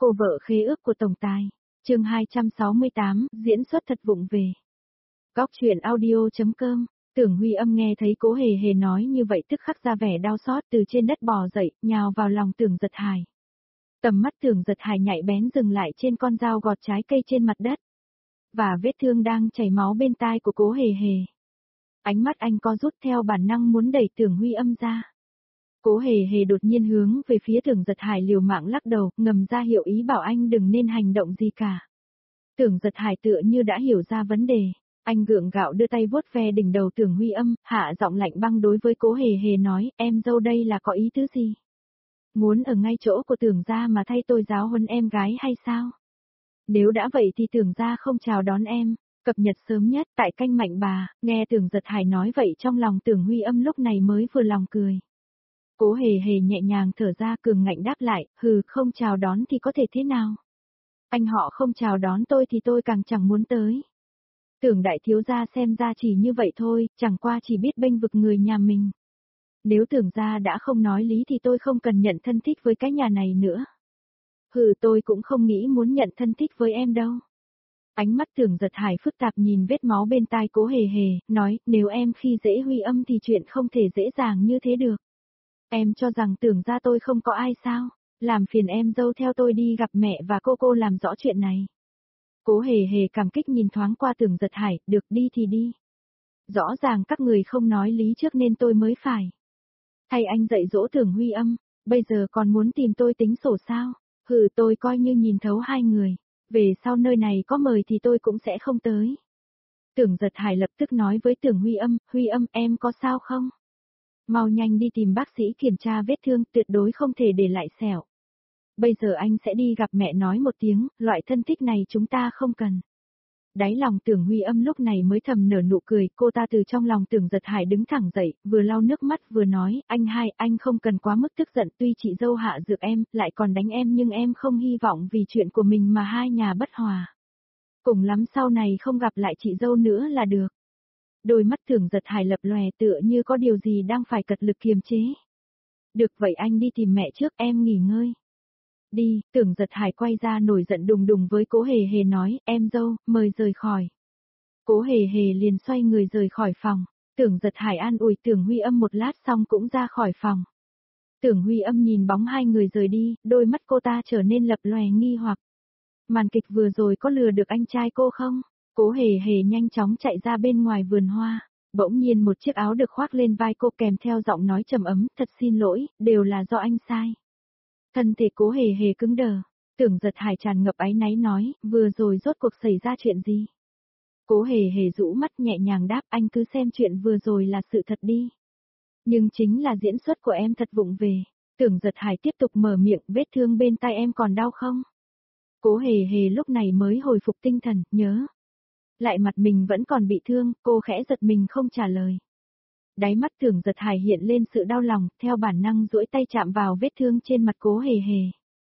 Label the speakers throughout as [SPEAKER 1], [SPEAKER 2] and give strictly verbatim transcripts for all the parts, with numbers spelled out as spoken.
[SPEAKER 1] Cô vợ khế ước của tổng tài. Chương hai trăm sáu mươi tám, diễn xuất thật vụng về. Góc truyện audio chấm com. Tưởng Huy Âm nghe thấy Cố Hề Hề nói như vậy tức khắc ra vẻ đau xót, từ trên đất bò dậy, nhào vào lòng Tưởng Giật Hải. Tầm mắt Tưởng Giật Hải nhạy bén dừng lại trên con dao gọt trái cây trên mặt đất, và vết thương đang chảy máu bên tai của Cố Hề Hề. Ánh mắt anh co rút, theo bản năng muốn đẩy Tưởng Huy Âm ra. Cố Hề Hề đột nhiên hướng về phía Tưởng Giật Hải liều mạng lắc đầu, ngầm ra hiệu ý bảo anh đừng nên hành động gì cả. Tưởng Giật Hải tựa như đã hiểu ra vấn đề, anh gượng gạo đưa tay vuốt ve đỉnh đầu Tưởng Huy Âm, hạ giọng lạnh băng đối với Cố Hề Hề nói, em dâu đây là có ý tứ gì? Muốn ở ngay chỗ của Tưởng gia mà thay tôi giáo huấn em gái hay sao? Nếu đã vậy thì Tưởng gia không chào đón em. Cập nhật sớm nhất tại kênh Mạnh Bà. Nghe Tưởng Giật Hải nói vậy trong lòng Tưởng Huy Âm lúc này mới vừa lòng cười. Cố Hề Hề nhẹ nhàng thở ra, cường ngạnh đáp lại, hừ, không chào đón thì có thể thế nào? Anh họ không chào đón tôi thì tôi càng chẳng muốn tới. Tưởng đại thiếu gia xem ra chỉ như vậy thôi, chẳng qua chỉ biết bênh vực người nhà mình. Nếu Tưởng gia đã không nói lý thì tôi không cần nhận thân thích với cái nhà này nữa. Hừ, tôi cũng không nghĩ muốn nhận thân thích với em đâu. Ánh mắt Tưởng Giật Hải phức tạp nhìn vết máu bên tai Cố Hề Hề, nói, nếu em khi dễ Huy Âm thì chuyện không thể dễ dàng như thế được. Em cho rằng Tưởng gia tôi không có ai sao? Làm phiền em dâu theo tôi đi gặp mẹ và cô cô làm rõ chuyện này. Cố Hề Hề cảm kích nhìn thoáng qua Tưởng Giật Hải, được đi thì đi. Rõ ràng các người không nói lý trước nên tôi mới phải. Thay anh dạy dỗ Tưởng Huy Âm, bây giờ còn muốn tìm tôi tính sổ sao? Hừ, tôi coi như nhìn thấu hai người. Về sau nơi này có mời thì tôi cũng sẽ không tới. Tưởng Giật Hải lập tức nói với Tưởng Huy Âm, Huy Âm em có sao không? Mau nhanh đi tìm bác sĩ kiểm tra vết thương, tuyệt đối không thể để lại sẹo. Bây giờ anh sẽ đi gặp mẹ nói một tiếng, loại thân thích này chúng ta không cần. Đáy lòng Tưởng Huy Âm lúc này mới thầm nở nụ cười, cô ta từ trong lòng Tưởng Giật Hải đứng thẳng dậy, vừa lau nước mắt vừa nói, anh hai, anh không cần quá mức tức giận, tuy chị dâu hạ dược em, lại còn đánh em nhưng em không hy vọng vì chuyện của mình mà hai nhà bất hòa. Cùng lắm sau này không gặp lại chị dâu nữa là được. Đôi mắt Tưởng Giật Hải lập lòe tựa như có điều gì đang phải cật lực kiềm chế. Được vậy anh đi tìm mẹ trước, em nghỉ ngơi. Đi, Tưởng Giật Hải quay ra nổi giận đùng đùng với Cố Hề Hề nói, em dâu, mời rời khỏi. Cố Hề Hề liền xoay người rời khỏi phòng. Tưởng Giật Hải an ủi Tưởng Huy Âm một lát xong cũng ra khỏi phòng. Tưởng Huy Âm nhìn bóng hai người rời đi, đôi mắt cô ta trở nên lập lòe nghi hoặc. Màn kịch vừa rồi có lừa được anh trai cô không? Cố Hề Hề nhanh chóng chạy ra bên ngoài vườn hoa. Bỗng nhiên một chiếc áo được khoác lên vai cô kèm theo giọng nói trầm ấm, thật xin lỗi, đều là do anh sai. Thân thể Cố Hề Hề cứng đờ. Tưởng Giật Hải tràn ngập áy náy nói, vừa rồi rốt cuộc xảy ra chuyện gì? Cố Hề Hề rũ mắt nhẹ nhàng đáp, anh cứ xem chuyện vừa rồi là sự thật đi. Nhưng chính là diễn xuất của em thật vụng về. Tưởng Giật Hải tiếp tục mở miệng, vết thương bên tai em còn đau không? Cố Hề Hề lúc này mới hồi phục tinh thần, nhớ. Lại mặt mình vẫn còn bị thương, cô khẽ giật mình không trả lời. Đáy mắt Tưởng Giật Hải hiện lên sự đau lòng, theo bản năng duỗi tay chạm vào vết thương trên mặt Cố Hề Hề.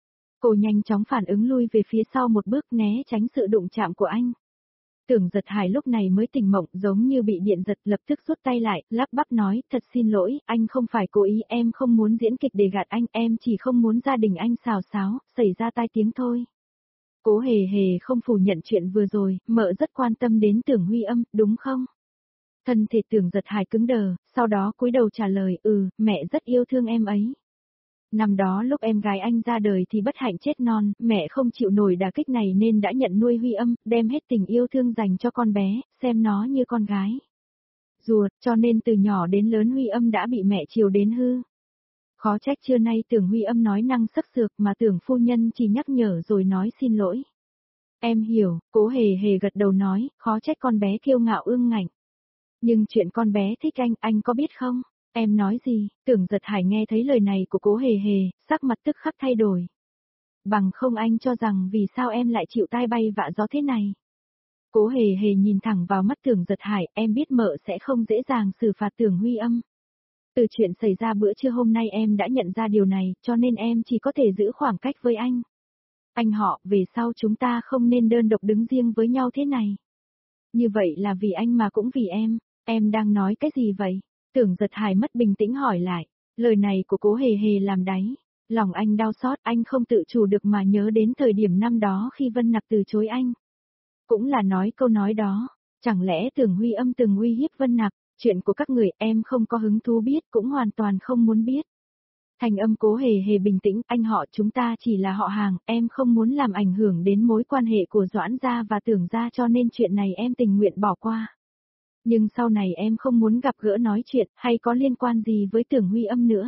[SPEAKER 1] Cô nhanh chóng phản ứng lui về phía sau một bước né tránh sự đụng chạm của anh. Tưởng Giật Hải lúc này mới tỉnh mộng giống như bị điện giật, lập tức rút tay lại, lắp bắp nói, thật xin lỗi, anh không phải cố ý, em không muốn diễn kịch để gạt anh, em chỉ không muốn gia đình anh xào xáo, xảy ra tai tiếng thôi. Cố Hề Hề không phủ nhận chuyện vừa rồi, mợ rất quan tâm đến Tưởng Huy Âm, đúng không? Thân thể Tưởng Giật Hải cứng đờ, sau đó cúi đầu trả lời, ừ, mẹ rất yêu thương em ấy. Năm đó lúc em gái anh ra đời thì bất hạnh chết non, mẹ không chịu nổi đả kích này nên đã nhận nuôi Huy Âm, đem hết tình yêu thương dành cho con bé, xem nó như con gái. Ruột, cho nên từ nhỏ đến lớn Huy Âm đã bị mẹ chiều đến hư. Khó trách trưa nay Tưởng Huy Âm nói năng sắc sược mà Tưởng phu nhân chỉ nhắc nhở rồi nói xin lỗi. Em hiểu, Cố Hề Hề gật đầu nói, khó trách con bé kiêu ngạo ương ngạnh. Nhưng chuyện con bé thích anh, anh có biết không? Em nói gì? Tưởng Giật Hải nghe thấy lời này của Cố Hề Hề, sắc mặt tức khắc thay đổi. Bằng không anh cho rằng vì sao em lại chịu tai bay vạ gió thế này? Cố Hề Hề nhìn thẳng vào mắt Tưởng Giật Hải, em biết mợ sẽ không dễ dàng xử phạt Tưởng Huy Âm. Từ chuyện xảy ra bữa trưa hôm nay em đã nhận ra điều này, cho nên em chỉ có thể giữ khoảng cách với anh. Anh họ, về sau chúng ta không nên đơn độc đứng riêng với nhau thế này. Như vậy là vì anh mà cũng vì em, em đang nói cái gì vậy? Tưởng Giật Hải mất bình tĩnh hỏi lại, lời này của Cố Hề Hề làm đáy Lòng anh đau xót, anh không tự chủ được mà nhớ đến thời điểm năm đó khi Vân Nặc từ chối anh. Cũng là nói câu nói đó, chẳng lẽ Tưởng Huy Âm từng uy hiếp Vân Nặc, chuyện của các người em không có hứng thú biết cũng hoàn toàn không muốn biết. Thành âm Cố Hề Hề bình tĩnh, anh họ chúng ta chỉ là họ hàng, em không muốn làm ảnh hưởng đến mối quan hệ của Doãn gia và Tưởng gia cho nên chuyện này em tình nguyện bỏ qua. Nhưng sau này em không muốn gặp gỡ nói chuyện hay có liên quan gì với Tưởng Huy Âm nữa.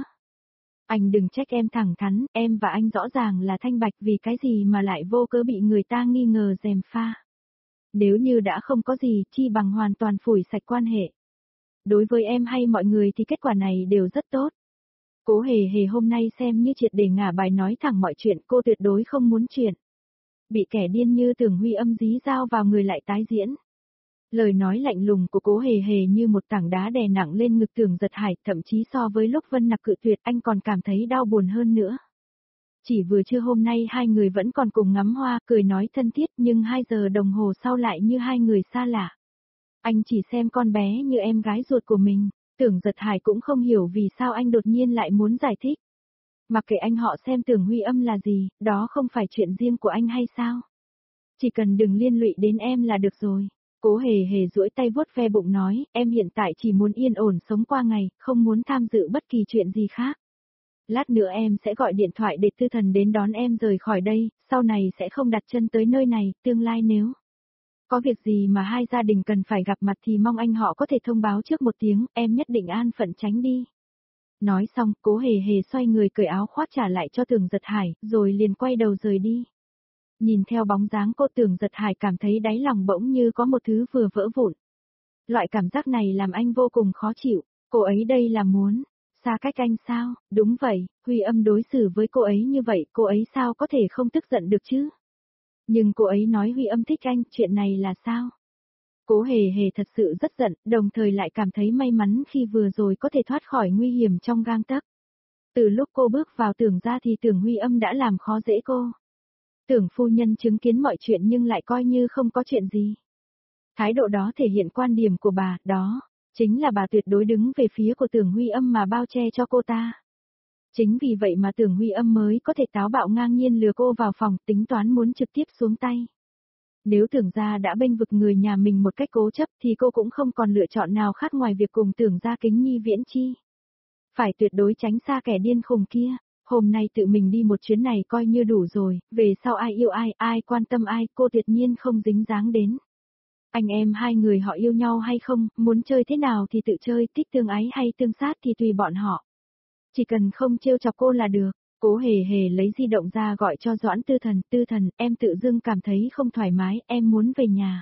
[SPEAKER 1] Anh đừng trách em thẳng thắn, em và anh rõ ràng là thanh bạch vì cái gì mà lại vô cớ bị người ta nghi ngờ gièm pha. Nếu như đã không có gì, chi bằng hoàn toàn phủi sạch quan hệ. Đối với em hay mọi người thì kết quả này đều rất tốt. Cố Hề Hề hôm nay xem như triệt để ngả bài nói thẳng mọi chuyện, cô tuyệt đối không muốn chuyện. Bị kẻ điên như Tưởng Huy Âm dí dao vào người lại tái diễn. Lời nói lạnh lùng của Cố Hề Hề như một tảng đá đè nặng lên ngực Tưởng Giật Hải, thậm chí so với lúc Vân Nặc cự tuyệt anh còn cảm thấy đau buồn hơn nữa. Chỉ vừa trưa hôm nay hai người vẫn còn cùng ngắm hoa, cười nói thân thiết nhưng hai giờ đồng hồ sau lại như hai người xa lạ. Anh chỉ xem con bé như em gái ruột của mình, Tưởng Giật Hải cũng không hiểu vì sao anh đột nhiên lại muốn giải thích. Mặc kệ anh họ xem Tưởng Huy Âm là gì, đó không phải chuyện riêng của anh hay sao? Chỉ cần đừng liên lụy đến em là được rồi. Cố Hề Hề duỗi tay vuốt ve bụng nói, em hiện tại chỉ muốn yên ổn sống qua ngày, không muốn tham dự bất kỳ chuyện gì khác. Lát nữa em sẽ gọi điện thoại để Tư Thần đến đón em rời khỏi đây, sau này sẽ không đặt chân tới nơi này, tương lai nếu có việc gì mà hai gia đình cần phải gặp mặt thì mong anh họ có thể thông báo trước một tiếng, em nhất định an phận tránh đi. Nói xong, Cố Hề Hề xoay người cởi áo khoác trả lại cho Tưởng Giật Hải, rồi liền quay đầu rời đi. Nhìn theo bóng dáng cô, Tưởng Giật Hải cảm thấy đáy lòng bỗng như có một thứ vừa vỡ vụn. Loại cảm giác này làm anh vô cùng khó chịu, cô ấy đây là muốn xa cách anh sao? Đúng vậy, Huy Âm đối xử với cô ấy như vậy, cô ấy sao có thể không tức giận được chứ? Nhưng cô ấy nói Huy Âm thích anh, chuyện này là sao? Cố Hề Hề thật sự rất giận, đồng thời lại cảm thấy may mắn khi vừa rồi có thể thoát khỏi nguy hiểm trong gang tấc. Từ lúc cô bước vào Tưởng gia thì Tưởng Huy Âm đã làm khó dễ cô. Tưởng phu nhân chứng kiến mọi chuyện nhưng lại coi như không có chuyện gì. Thái độ đó thể hiện quan điểm của bà, đó chính là bà tuyệt đối đứng về phía của Tưởng Huy Âm mà bao che cho cô ta. Chính vì vậy mà Tưởng Huy Âm mới có thể táo bạo ngang nhiên lừa cô vào phòng, tính toán muốn trực tiếp xuống tay. Nếu Tưởng gia đã bênh vực người nhà mình một cách cố chấp thì cô cũng không còn lựa chọn nào khác ngoài việc cùng Tưởng gia kính nhi viễn chi. Phải tuyệt đối tránh xa kẻ điên khùng kia. Hôm nay tự mình đi một chuyến này coi như đủ rồi, về sau ai yêu ai, ai quan tâm ai, cô tuyệt nhiên không dính dáng đến. Anh em hai người họ yêu nhau hay không, muốn chơi thế nào thì tự chơi, thích tương ái hay tương sát thì tùy bọn họ. Chỉ cần không trêu chọc cô là được. Cố Hề Hề lấy di động ra gọi cho Doãn Tư Thần, Tư Thần, em tự dưng cảm thấy không thoải mái, em muốn về nhà.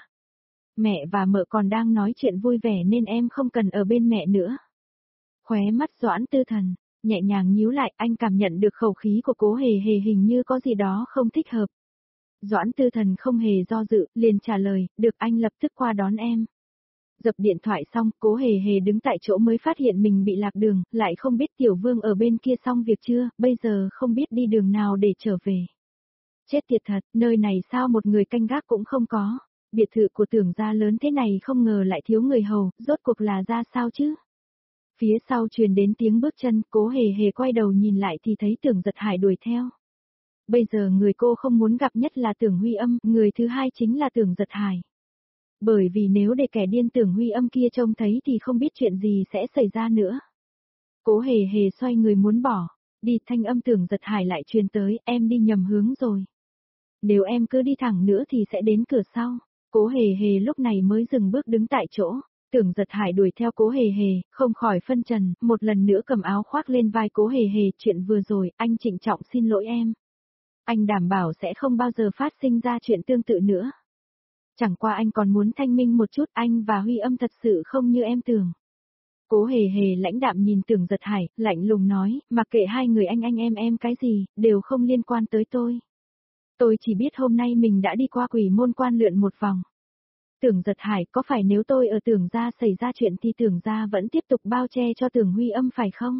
[SPEAKER 1] Mẹ và mợ còn đang nói chuyện vui vẻ nên em không cần ở bên mẹ nữa. Khóe mắt Doãn Tư Thần nhẹ nhàng nhíu lại, anh cảm nhận được khẩu khí của Cố Hề Hề hình như có gì đó không thích hợp. Doãn Tư Thần không hề do dự, liền trả lời, được anh lập tức qua đón em. Dập điện thoại xong, Cố Hề Hề đứng tại chỗ mới phát hiện mình bị lạc đường, lại không biết Tiểu Vương ở bên kia xong việc chưa, bây giờ không biết đi đường nào để trở về. Chết tiệt thật, nơi này sao một người canh gác cũng không có, biệt thự của Tưởng gia lớn thế này không ngờ lại thiếu người hầu, rốt cuộc là ra sao chứ? Phía sau truyền đến tiếng bước chân, Cố Hề Hề quay đầu nhìn lại thì thấy Tưởng Giật Hải đuổi theo. Bây giờ người cô không muốn gặp nhất là Tưởng Huy Âm, người thứ hai chính là Tưởng Giật Hải. Bởi vì nếu để kẻ điên Tưởng Huy Âm kia trông thấy thì không biết chuyện gì sẽ xảy ra nữa. Cố Hề Hề xoay người muốn bỏ, đi, thanh âm Tưởng Giật Hải lại truyền tới, em đi nhầm hướng rồi. Nếu em cứ đi thẳng nữa thì sẽ đến cửa sau. Cố Hề Hề lúc này mới dừng bước đứng tại chỗ. Tưởng Giật Hải đuổi theo Cố Hề Hề, không khỏi phân trần, một lần nữa cầm áo khoác lên vai Cố Hề Hề, chuyện vừa rồi, anh trịnh trọng xin lỗi em. Anh đảm bảo sẽ không bao giờ phát sinh ra chuyện tương tự nữa. Chẳng qua anh còn muốn thanh minh một chút, anh và Huy Âm thật sự không như em tưởng. Cố Hề Hề lãnh đạm nhìn Tưởng Giật Hải, lạnh lùng nói, mặc kệ hai người anh anh em em cái gì, đều không liên quan tới tôi. Tôi chỉ biết hôm nay mình đã đi qua Quỷ Môn Quan lượn một vòng. Tưởng Giật Hải, có phải nếu tôi ở Tưởng gia xảy ra chuyện thì Tưởng gia vẫn tiếp tục bao che cho Tưởng Huy Âm phải không?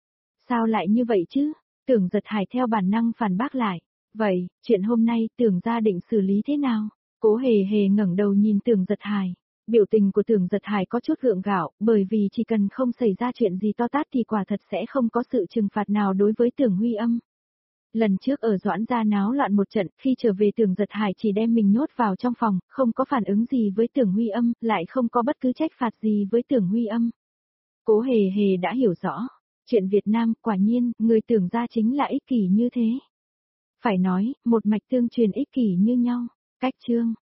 [SPEAKER 1] Sao lại như vậy chứ? Tưởng Giật Hải theo bản năng phản bác lại. Vậy, chuyện hôm nay Tưởng gia định xử lý thế nào? Cố Hề Hề ngẩng đầu nhìn Tưởng Giật Hải. Biểu tình của Tưởng Giật Hải có chút gượng gạo, bởi vì chỉ cần không xảy ra chuyện gì to tát thì quả thật sẽ không có sự trừng phạt nào đối với Tưởng Huy Âm. Lần trước ở Doãn gia náo loạn một trận, khi trở về Tưởng Giật Hải chỉ đem mình nhốt vào trong phòng, không có phản ứng gì với Tưởng Huy Âm, lại không có bất cứ trách phạt gì với Tưởng Huy Âm. Cố Hề Hề đã hiểu rõ, chuyện Việt Nam, quả nhiên, người Tưởng gia chính là ích kỷ như thế. Phải nói, một mạch tương truyền ích kỷ như nhau. Cách chương